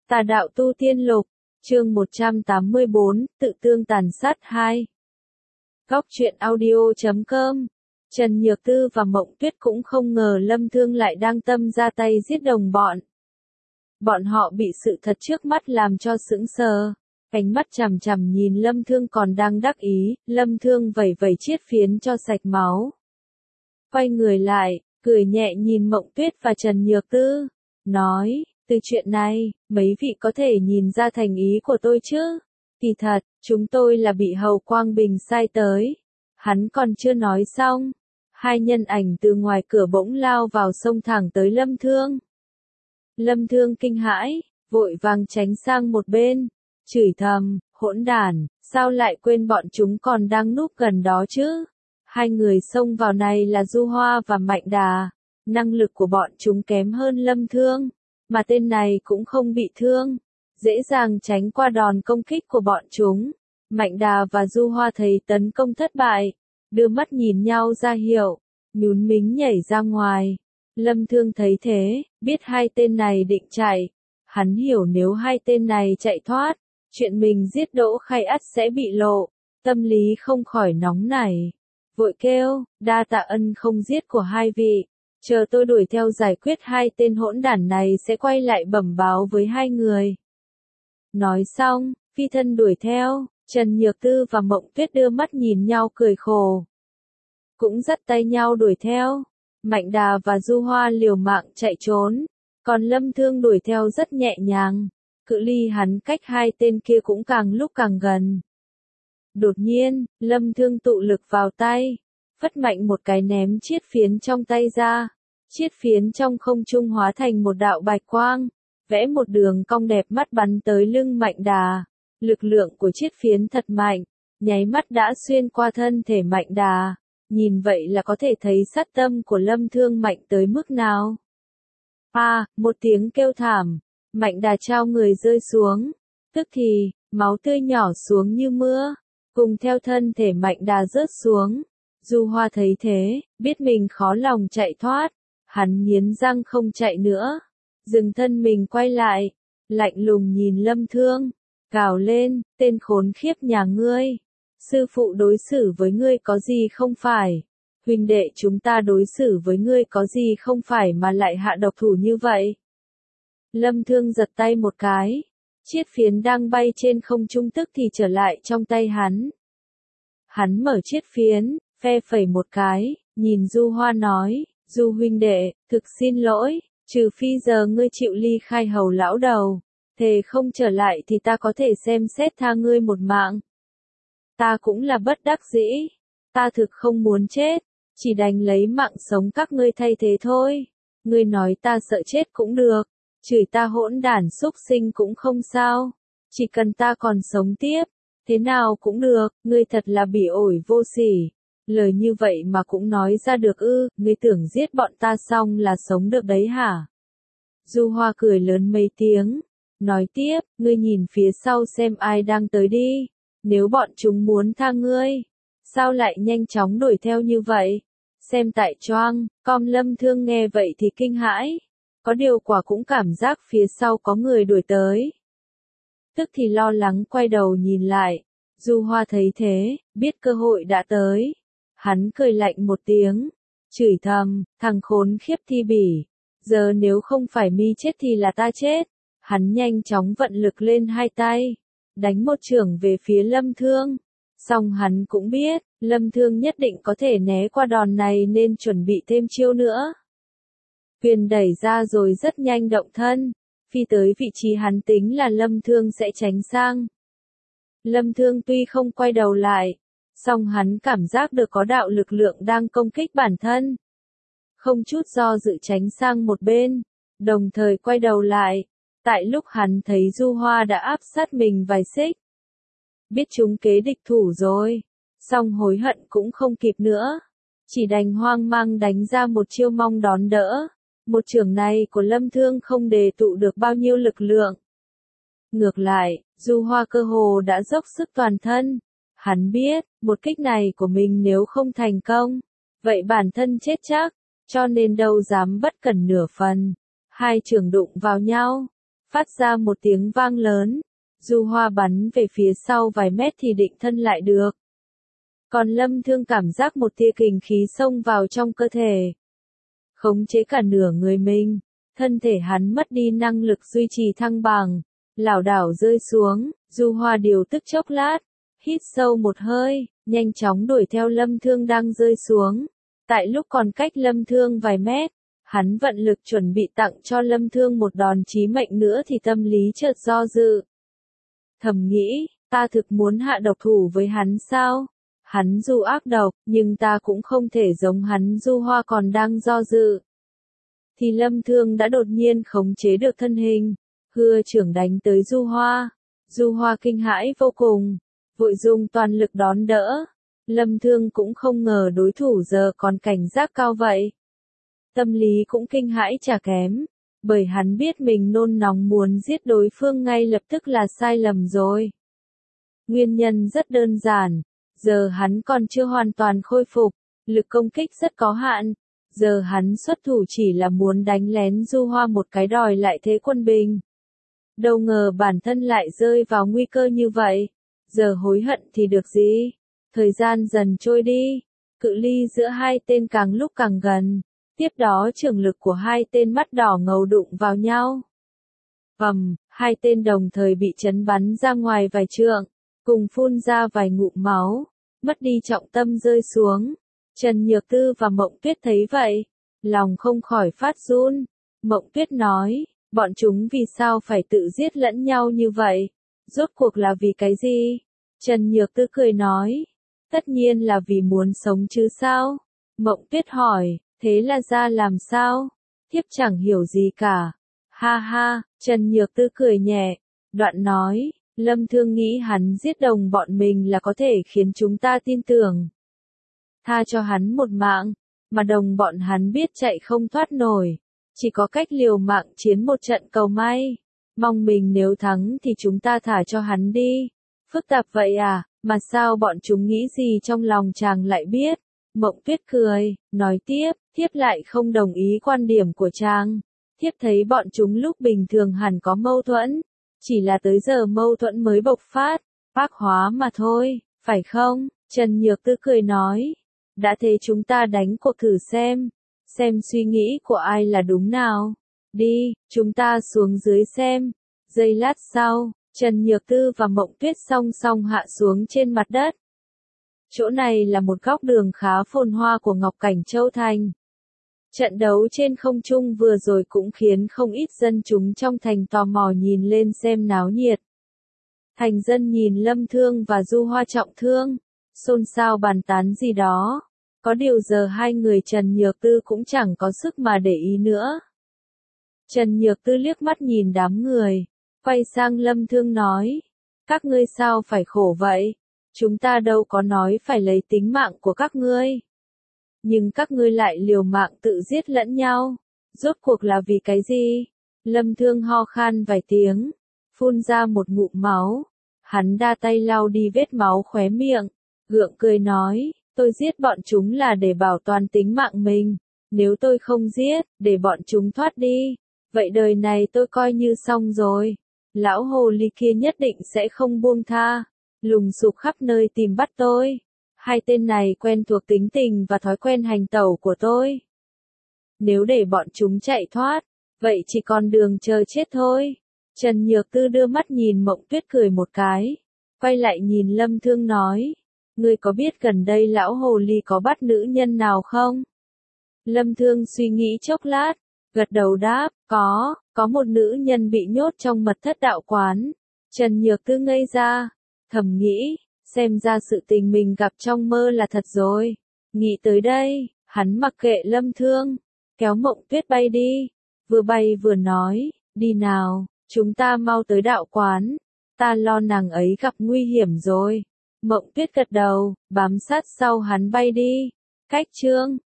Tà đạo tu tiên lục, chương 184, tự tương tàn sát 2. Góc truyện audio.com. Trần Nhược Tư và Mộng Tuyết cũng không ngờ Lâm Thương lại đang tâm ra tay giết đồng bọn. Bọn họ bị sự thật trước mắt làm cho sững sờ, ánh mắt chằm chằm nhìn Lâm Thương còn đang đắc ý, Lâm Thương vẩy vẩy chiết phiến cho sạch máu. Quay người lại, cười nhẹ nhìn Mộng Tuyết và Trần Nhược Tư, nói, từ chuyện này, mấy vị có thể nhìn ra thành ý của tôi chứ? Kỳ thật, chúng tôi là bị Hầu Quang Bình sai tới. Hắn còn chưa nói xong. Hai nhân ảnh từ ngoài cửa bỗng lao vào xông thẳng tới Lâm Thương. Lâm Thương kinh hãi, vội vàng tránh sang một bên, chửi thầm, hỗn đản, sao lại quên bọn chúng còn đang núp gần đó chứ? Hai người xông vào này là Du Hoa và Mạnh Đà. Năng lực của bọn chúng kém hơn Lâm Thương, mà tên này cũng không bị thương, dễ dàng tránh qua đòn công kích của bọn chúng. Mạnh Đà và Du Hoa thấy tấn công thất bại, đưa mắt nhìn nhau ra hiệu, nhún mính nhảy ra ngoài. Lâm Thương thấy thế, biết hai tên này định chạy. Hắn hiểu nếu hai tên này chạy thoát, chuyện mình giết Đỗ Khai ắt sẽ bị lộ, tâm lý không khỏi nóng nảy. Vội kêu, đa tạ ân không giết của hai vị. Chờ tôi đuổi theo giải quyết hai tên hỗn đản này sẽ quay lại bẩm báo với hai người. Nói xong, phi thân đuổi theo, Trần Nhược Tư và Mộng Tuyết đưa mắt nhìn nhau cười khổ. Cũng dắt tay nhau đuổi theo. Mạnh Đà và Du Hoa liều mạng chạy trốn, còn Lâm Thương đuổi theo rất nhẹ nhàng, cự ly hắn cách hai tên kia cũng càng lúc càng gần. Đột nhiên, Lâm Thương tụ lực vào tay, phất mạnh một cái ném chiết phiến trong tay ra. Chiết phiến trong không trung hóa thành một đạo bạch quang, vẽ một đường cong đẹp mắt bắn tới lưng Mạnh Đà. Lực lượng của chiết phiến thật mạnh, nháy mắt đã xuyên qua thân thể Mạnh Đà. Nhìn vậy là có thể thấy sát tâm của Lâm Thương mạnh tới mức nào. Một tiếng kêu thảm, Mạnh Đà trao người rơi xuống, tức thì, máu tươi nhỏ xuống như mưa, cùng theo thân thể Mạnh Đà rớt xuống. Du Hoa thấy thế, biết mình khó lòng chạy thoát, hắn nghiến răng không chạy nữa, dừng thân mình quay lại, lạnh lùng nhìn Lâm Thương, gào lên, tên khốn khiếp nhà ngươi, sư phụ đối xử với ngươi có gì không phải, huynh đệ chúng ta đối xử với ngươi có gì không phải mà lại hạ độc thủ như vậy. Lâm Thương giật tay một cái, chiết phiến đang bay trên không trung tức thì trở lại trong tay hắn. Hắn mở chiết phiến, phe phẩy một cái, nhìn Du Hoa nói, Du huynh đệ, thực xin lỗi, trừ phi giờ ngươi chịu ly khai Hầu lão đầu, thề không trở lại thì ta có thể xem xét tha ngươi một mạng. Ta cũng là bất đắc dĩ, ta thực không muốn chết, chỉ đành lấy mạng sống các ngươi thay thế thôi. Ngươi nói ta sợ chết cũng được, chửi ta hỗn đản xúc sinh cũng không sao, chỉ cần ta còn sống tiếp, thế nào cũng được, ngươi thật là bỉ ổi vô sỉ. Lời như vậy mà cũng nói ra được ư, ngươi tưởng giết bọn ta xong là sống được đấy hả? Du Hoa cười lớn mấy tiếng, nói tiếp, ngươi nhìn phía sau xem ai đang tới đi, nếu bọn chúng muốn tha ngươi, sao lại nhanh chóng đuổi theo như vậy? Xem tại choang, com Lâm Thương nghe vậy thì kinh hãi, có điều quả cũng cảm giác phía sau có người đuổi tới. Tức thì lo lắng quay đầu nhìn lại, Du Hoa thấy thế, biết cơ hội đã tới. Hắn cười lạnh một tiếng, chửi thầm, thằng khốn khiếp thi bỉ, giờ nếu không phải mi chết thì là ta chết. Hắn nhanh chóng vận lực lên hai tay, đánh một chưởng về phía Lâm Thương. Song hắn cũng biết, Lâm Thương nhất định có thể né qua đòn này nên chuẩn bị thêm chiêu nữa. Quyền đẩy ra rồi rất nhanh động thân, phi tới vị trí hắn tính là Lâm Thương sẽ tránh sang. Lâm Thương tuy không quay đầu lại, song hắn cảm giác được có đạo lực lượng đang công kích bản thân. Không chút do dự tránh sang một bên, đồng thời quay đầu lại, tại lúc hắn thấy Du Hoa đã áp sát mình vài xích. Biết chúng kế địch thủ rồi, song hối hận cũng không kịp nữa, chỉ đành hoang mang đánh ra một chiêu mong đón đỡ. Một chưởng này của Lâm Thương không đề tụ được bao nhiêu lực lượng. Ngược lại, Du Hoa cơ hồ đã dốc sức toàn thân. Hắn biết, một kích này của mình nếu không thành công, vậy bản thân chết chắc, cho nên đâu dám bất cẩn nửa phần. Hai chưởng đụng vào nhau, phát ra một tiếng vang lớn. Du Hoa bắn về phía sau vài mét thì định thân lại được. Còn Lâm Thương cảm giác một tia kình khí xông vào trong cơ thể. Khống chế cả nửa người mình, thân thể hắn mất đi năng lực duy trì thăng bằng, lảo đảo rơi xuống. Du Hoa điều tức chốc lát, hít sâu một hơi, nhanh chóng đuổi theo Lâm Thương đang rơi xuống. Tại lúc còn cách Lâm Thương vài mét, hắn vận lực chuẩn bị tặng cho Lâm Thương một đòn chí mệnh nữa thì tâm lý chợt do dự. Thầm nghĩ, ta thực muốn hạ độc thủ với hắn sao? Hắn dù ác độc, nhưng ta cũng không thể giống hắn. Du Hoa còn đang do dự, thì Lâm Thương đã đột nhiên khống chế được thân hình, hưa chưởng đánh tới Du Hoa. Du Hoa kinh hãi vô cùng, vội dùng toàn lực đón đỡ. Lâm Thương cũng không ngờ đối thủ giờ còn cảnh giác cao vậy. Tâm lý cũng kinh hãi chả kém, bởi hắn biết mình nôn nóng muốn giết đối phương ngay lập tức là sai lầm rồi. Nguyên nhân rất đơn giản, giờ hắn còn chưa hoàn toàn khôi phục, lực công kích rất có hạn. Giờ hắn xuất thủ chỉ là muốn đánh lén Du Hoa một cái đòi lại thế quân bình. Đâu ngờ bản thân lại rơi vào nguy cơ như vậy. Giờ hối hận thì được gì? Thời gian dần trôi đi, cự ly giữa hai tên càng lúc càng gần. Tiếp đó trường lực của hai tên mắt đỏ ngầu đụng vào nhau. Hai tên đồng thời bị chấn bắn ra ngoài vài trượng, cùng phun ra vài ngụm máu, mất đi trọng tâm rơi xuống. Trần Nhược Tư và Mộng Tuyết thấy vậy, lòng không khỏi phát run. Mộng Tuyết nói, bọn chúng vì sao phải tự giết lẫn nhau như vậy? Rốt cuộc là vì cái gì? Trần Nhược Tư cười nói, tất nhiên là vì muốn sống chứ sao? Mộng Tuyết hỏi, thế là ra làm sao? Thiếp chẳng hiểu gì cả. Ha ha, Trần Nhược Tư cười nhẹ, đoạn nói, Lâm Thương nghĩ hắn giết đồng bọn mình là có thể khiến chúng ta tin tưởng. Tha cho hắn một mạng, mà đồng bọn hắn biết chạy không thoát nổi. Chỉ có cách liều mạng chiến một trận cầu may. Mong mình nếu thắng thì chúng ta thả cho hắn đi. Phức tạp vậy à, mà sao bọn chúng nghĩ gì trong lòng chàng lại biết? Mộng Tuyết cười, nói tiếp, thiếp lại không đồng ý quan điểm của chàng. Thiếp thấy bọn chúng lúc bình thường hẳn có mâu thuẫn. Chỉ là tới giờ mâu thuẫn mới bộc phát, bác hóa mà thôi, phải không? Trần Nhược Tư cười nói. Đã thế chúng ta đánh cuộc thử xem suy nghĩ của ai là đúng nào. Đi, chúng ta xuống dưới xem. Giây lát sau, Trần Nhược Tư và Mộng Tuyết song song hạ xuống trên mặt đất. Chỗ này là một góc đường khá phồn hoa của Ngọc Cảnh Châu Thành. Trận đấu trên không trung vừa rồi cũng khiến không ít dân chúng trong thành tò mò nhìn lên xem náo nhiệt. Thành dân nhìn Lâm Thương và Du Hoa trọng thương, xôn xao bàn tán gì đó. Có điều giờ hai người Trần Nhược Tư cũng chẳng có sức mà để ý nữa. Trần Nhược Tư liếc mắt nhìn đám người, quay sang Lâm Thương nói, các ngươi sao phải khổ vậy? Chúng ta đâu có nói phải lấy tính mạng của các ngươi. Nhưng các ngươi lại liều mạng tự giết lẫn nhau. Rốt cuộc là vì cái gì? Lâm Thương ho khan vài tiếng, phun ra một ngụm máu. Hắn đa tay lau đi vết máu khóe miệng, gượng cười nói, tôi giết bọn chúng là để bảo toàn tính mạng mình. Nếu tôi không giết, để bọn chúng thoát đi, vậy đời này tôi coi như xong rồi. Lão hồ ly kia nhất định sẽ không buông tha, lùng sục khắp nơi tìm bắt tôi. Hai tên này quen thuộc tính tình và thói quen hành tẩu của tôi. Nếu để bọn chúng chạy thoát, vậy chỉ còn đường chờ chết thôi. Trần Nhược Tư đưa mắt nhìn Mộng Tuyết cười một cái, quay lại nhìn Lâm Thương nói, ngươi có biết gần đây lão hồ ly có bắt nữ nhân nào không? Lâm Thương suy nghĩ chốc lát, gật đầu đáp, có một nữ nhân bị nhốt trong mật thất đạo quán. Trần Nhược Tư ngây ra, thầm nghĩ, xem ra sự tình mình gặp trong mơ là thật rồi. Nghĩ tới đây, hắn mặc kệ Lâm Thương, kéo Mộng Tuyết bay đi, vừa bay vừa nói, đi nào, chúng ta mau tới đạo quán, ta lo nàng ấy gặp nguy hiểm rồi. Mộng Tuyết gật đầu, bám sát sau hắn bay đi. Cách chương